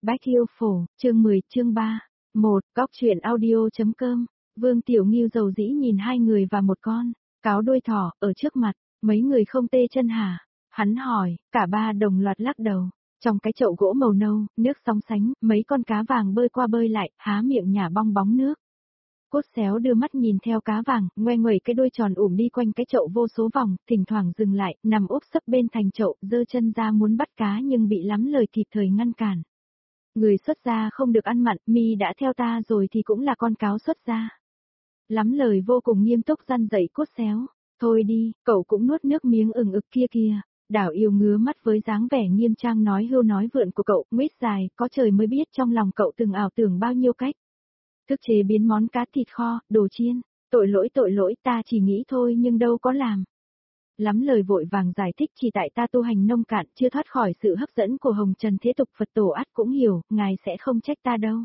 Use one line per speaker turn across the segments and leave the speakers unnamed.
Bách Yêu Phổ, chương 10, chương 3. Góc truyện audio.com. Vương Tiểu Ngưu dầu dĩ nhìn hai người và một con cáo đuôi thỏ ở trước mặt, mấy người không tê chân hả? Hắn hỏi, cả ba đồng loạt lắc đầu. Trong cái chậu gỗ màu nâu, nước sóng sánh, mấy con cá vàng bơi qua bơi lại, há miệng nhả bong bóng nước. Cốt xéo đưa mắt nhìn theo cá vàng, ngoe nguẩy cái đuôi tròn đi quanh cái chậu vô số vòng, thỉnh thoảng dừng lại, nằm úp sấp bên thành chậu, giơ chân ra muốn bắt cá nhưng bị lắm lời kịp thời ngăn cản. Người xuất gia không được ăn mặn, mi đã theo ta rồi thì cũng là con cáo xuất gia. Lắm lời vô cùng nghiêm túc răn dạy Cốt xéo. Thôi đi, cậu cũng nuốt nước miếng ừng ực kia kìa. Đảo Yêu ngứa mắt với dáng vẻ nghiêm trang nói hưu nói vượn của cậu, nguyết dài, có trời mới biết trong lòng cậu từng ảo tưởng bao nhiêu cách. Thức chế biến món cá thịt kho, đồ chiên. Tội lỗi, ta chỉ nghĩ thôi nhưng đâu có làm. Lắm lời vội vàng giải thích chỉ tại ta tu hành nông cạn chưa thoát khỏi sự hấp dẫn của hồng trần thế tục Phật tổ ắt cũng hiểu, ngài sẽ không trách ta đâu.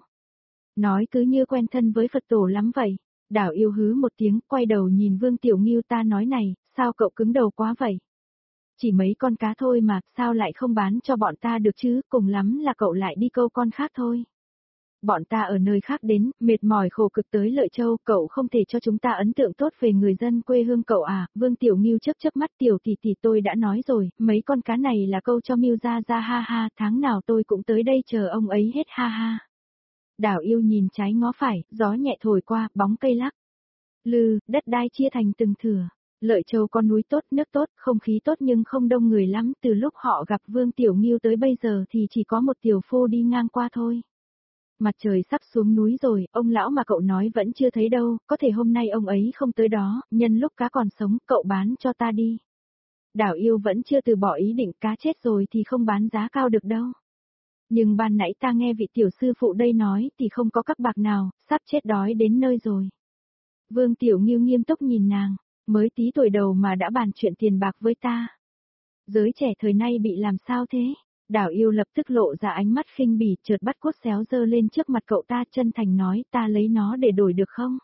Nói cứ như quen thân với Phật tổ lắm vậy. Đảo Yêu hứ một tiếng, quay đầu nhìn Vương Tiểu Ngưu ta nói này, sao cậu cứng đầu quá vậy? Chỉ mấy con cá thôi mà, sao lại không bán cho bọn ta được chứ, cùng lắm là cậu lại đi câu con khác thôi. Bọn ta ở nơi khác đến, mệt mỏi khổ cực tới Lợi Châu, cậu không thể cho chúng ta ấn tượng tốt về người dân quê hương cậu à? Vương Tiểu Ngưu chớp mắt, tiểu tỷ tỷ tôi đã nói rồi, mấy con cá này là câu cho Mưu ra ha ha, tháng nào tôi cũng tới đây chờ ông ấy hết ha ha. Đảo Yêu nhìn trái ngó phải, gió nhẹ thổi qua, bóng cây lắc lư, đất đai chia thành từng thửa. Lợi Châu có núi tốt, nước tốt, không khí tốt nhưng không đông người lắm, từ lúc họ gặp Vương Tiểu Ngưu tới bây giờ thì chỉ có một tiểu phu đi ngang qua thôi. Mặt trời sắp xuống núi rồi, ông lão mà cậu nói vẫn chưa thấy đâu, có thể hôm nay ông ấy không tới đó, nhân lúc cá còn sống, cậu bán cho ta đi. Đảo Yêu vẫn chưa từ bỏ ý định, cá chết rồi thì không bán giá cao được đâu. Nhưng ban nãy ta nghe vị tiểu sư phụ đây nói thì không có các bạc nào, sắp chết đói đến nơi rồi. Vương Tiểu Ngưu nghiêm túc nhìn nàng, mới tí tuổi đầu mà đã bàn chuyện tiền bạc với ta. Giới trẻ thời nay bị làm sao thế? Đảo Yêu lập tức lộ ra ánh mắt khinh bỉ, chợt bắt Cốt xéo giơ lên trước mặt cậu ta, chân thành nói, ta lấy nó để đổi được không?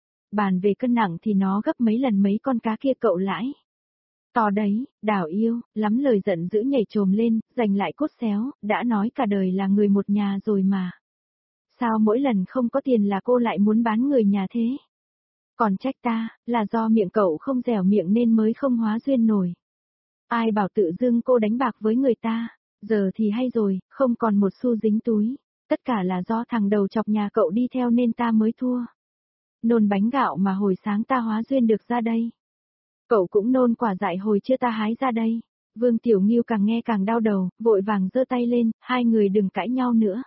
Bàn về cân nặng thì nó gấp mấy lần mấy con cá kia cậu lãi. To đấy, Đảo Yêu, lắm lời giận dữ nhảy trồm lên, giành lại Cốt xéo, đã nói cả đời là người một nhà rồi mà. Sao mỗi lần không có tiền là cô lại muốn bán người nhà thế? Còn trách ta, là do miệng cậu không dẻo miệng nên mới không hóa duyên nổi. Ai bảo tự dưng cô đánh bạc với người ta, giờ thì hay rồi, không còn một xu dính túi, tất cả là do thằng đầu chọc nhà cậu đi theo nên ta mới thua. Nôn bánh gạo mà hồi sáng ta hóa duyên được ra đây. Cậu cũng nôn quả dại hồi chưa ta hái ra đây. Vương Tiểu Ngưu càng nghe càng đau đầu, vội vàng giơ tay lên, hai người đừng cãi nhau nữa.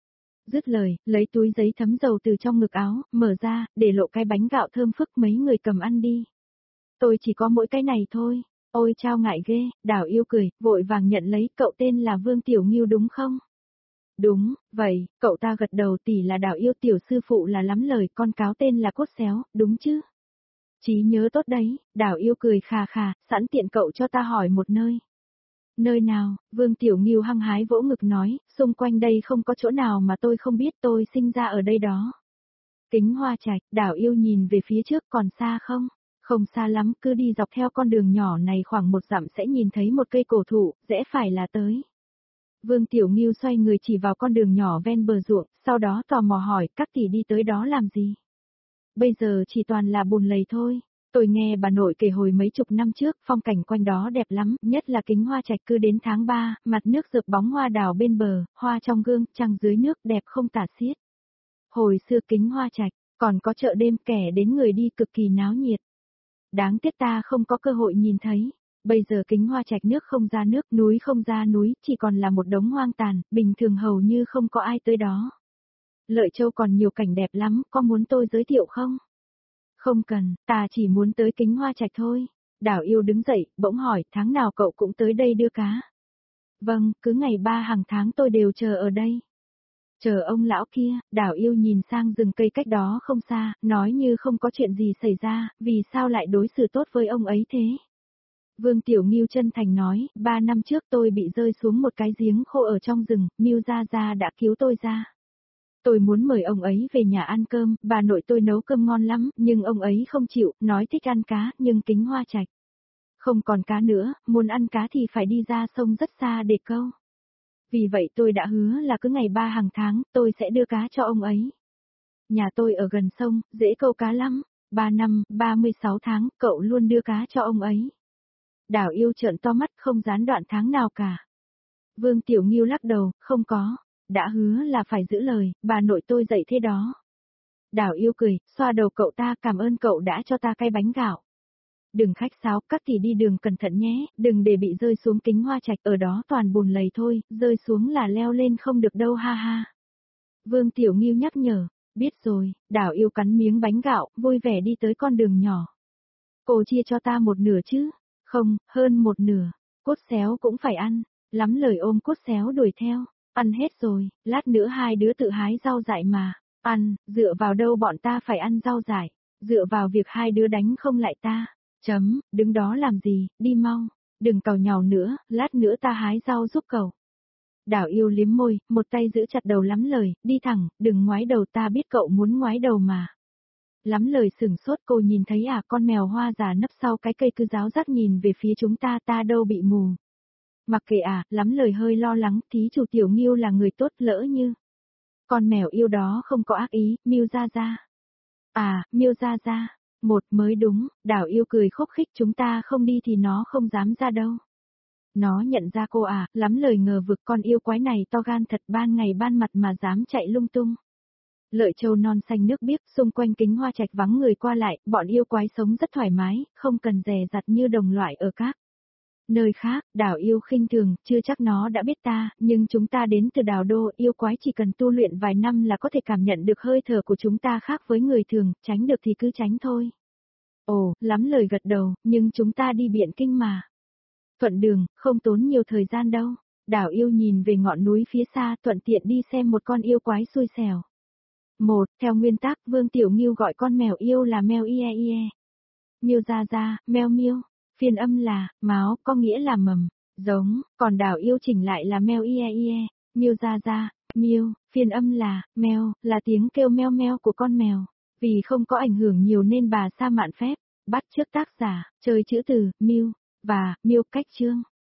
Dứt lời, lấy túi giấy thấm dầu từ trong ngực áo, mở ra, để lộ cái bánh gạo thơm phức, mấy người cầm ăn đi. Tôi chỉ có mỗi cái này thôi. Ôi chao ngại ghê, Đảo Yêu cười, vội vàng nhận lấy, cậu tên là Vương Tiểu Ngưu đúng không? Đúng, vậy, cậu ta gật đầu, tỷ là Đảo Yêu, tiểu sư phụ là lắm lời, con cáo tên là Cốt xéo, đúng chứ? Trí nhớ tốt đấy, Đảo Yêu cười khà khà, sẵn tiện cậu cho ta hỏi một nơi. Nơi nào? Vương Tiểu Ngưu hăng hái vỗ ngực nói, xung quanh đây không có chỗ nào mà tôi không biết, tôi sinh ra ở đây đó. Kính Hoa Trạch, Đảo Yêu nhìn về phía trước, còn xa không? Không xa lắm, cứ đi dọc theo con đường nhỏ này khoảng 1 dặm sẽ nhìn thấy một cây cổ thụ, rẽ phải là tới. Vương Tiểu Ngưu xoay người chỉ vào con đường nhỏ ven bờ ruộng, sau đó tò mò hỏi, các tỷ đi tới đó làm gì? Bây giờ chỉ toàn là bùn lầy thôi. Tôi nghe bà nội kể hồi mấy chục năm trước, phong cảnh quanh đó đẹp lắm, nhất là Kính Hoa Trạch, cứ đến tháng 3, mặt nước rực bóng hoa đào bên bờ, hoa trong gương, trăng dưới nước đẹp không tả xiết. Hồi xưa Kính Hoa Trạch, còn có chợ đêm, kẻ đến người đi cực kỳ náo nhiệt. Đáng tiếc ta không có cơ hội nhìn thấy. Bây giờ Kính Hoa Trạch nước không ra nước, núi không ra núi, chỉ còn là một đống hoang tàn, bình thường hầu như không có ai tới đó. Lợi Châu còn nhiều cảnh đẹp lắm, có muốn tôi giới thiệu không? Không cần, ta chỉ muốn tới Kính Hoa Trạch thôi. Đảo Yêu đứng dậy, bỗng hỏi, tháng nào cậu cũng tới đây đưa cá? Vâng, cứ ngày 3 hàng tháng tôi đều chờ ở đây. Chờ ông lão kia, Đảo Yêu nhìn sang rừng cây cách đó không xa, nói như không có chuyện gì xảy ra, vì sao lại đối xử tốt với ông ấy thế? Vương Tiểu Ngưu chân thành nói, 3 năm trước tôi bị rơi xuống một cái giếng khô ở trong rừng, Mưu Gia Gia đã cứu tôi ra. Tôi muốn mời ông ấy về nhà ăn cơm, bà nội tôi nấu cơm ngon lắm, nhưng ông ấy không chịu, nói thích ăn cá, nhưng Kính Hoa Trạch không còn cá nữa, muốn ăn cá thì phải đi ra sông rất xa để câu. Vì vậy tôi đã hứa là cứ ngày 3 hàng tháng tôi sẽ đưa cá cho ông ấy. Nhà tôi ở gần sông, dễ câu cá lắm. 3 năm, 36 tháng, cậu luôn đưa cá cho ông ấy. Đào Yêu trợn to mắt không gián đoạn tháng nào cả. Vương Tiểu Ngưu lắc đầu, không có. Đã hứa là phải giữ lời, bà nội tôi dạy thế đó. Đào Yêu cười, xoa đầu cậu ta, cảm ơn cậu đã cho ta cái bánh gạo. Đừng khách sáo, các tỷ đi đường cẩn thận nhé, đừng để bị rơi xuống kính hoa trạch, ở đó toàn bùn lầy thôi, rơi xuống là leo lên không được đâu ha ha. Vương Tiểu Ngưu nhắc nhở, biết rồi. Đào Yêu cắn miếng bánh gạo, vui vẻ đi tới con đường nhỏ. Cô chia cho ta một nửa chứ? Không, hơn một nửa. Cốt xéo cũng phải ăn. Lắm lời ôm cốt xéo đuổi theo. Ăn hết rồi, lát nữa hai đứa tự hái rau dại mà. Ăn, dựa vào đâu bọn ta phải ăn rau dại? Dựa vào việc hai đứa đánh không lại ta. Đứng đó làm gì, đi mau. Đừng càu nhàu nữa, lát nữa ta hái rau giúp cậu. Đào Yêu liếm môi, một tay giữ chặt đầu lắm lời, đi thẳng, đừng ngoái đầu, ta biết cậu muốn ngoái đầu mà. Lắm lời sửng sốt, cô nhìn thấy à, con mèo hoa già nấp sau cái cây cứ giáo giác nhìn về phía chúng ta, ta đâu bị mù. Mặc kệ à, lắm lời hơi lo lắng, thí chủ Tiểu Ngưu là người tốt, lỡ như. Con mèo yêu đó không có ác ý, Miêu Gia Gia. À, Miêu Gia Gia, một mới đúng. Đào Yêu cười khúc khích, chúng ta không đi thì nó không dám ra đâu. Nó nhận ra cô à, lắm lời ngờ vực, con yêu quái này to gan thật, ban ngày ban mặt mà dám chạy lung tung. Lợi Châu non xanh nước biếc, xung quanh kính hoa trạch vắng người qua lại, bọn yêu quái sống rất thoải mái, không cần dè dặt như đồng loại ở các nơi khác. Đào Yêu khinh thường, chưa chắc nó đã biết ta, nhưng chúng ta đến từ Đào Đô, yêu quái chỉ cần tu luyện vài năm là có thể cảm nhận được hơi thở của chúng ta khác với người thường, tránh được thì cứ tránh thôi. Ồ, lắm lời gật đầu, nhưng chúng ta đi Biện Kinh mà. Thuận đường, không tốn nhiều thời gian đâu. Đào Yêu nhìn về ngọn núi phía xa, thuận tiện đi xem một con yêu quái xui xẻo. Theo nguyên tắc, Vương Tiểu Ngưu gọi con mèo yêu là mèo ie ie. Miêu Gia Gia, mèo miêu. Phiên âm là, máu, có nghĩa là mầm, giống, còn Đào Yêu chỉnh lại là mèo ie ie. Miêu Gia Gia, miêu, phiên âm là, mèo, là tiếng kêu meo meo của con mèo. Vì không có ảnh hưởng nhiều nên bà Sa Mạn Phép, bắt chước tác giả, chơi chữ từ, miêu, và, miêu cách chương.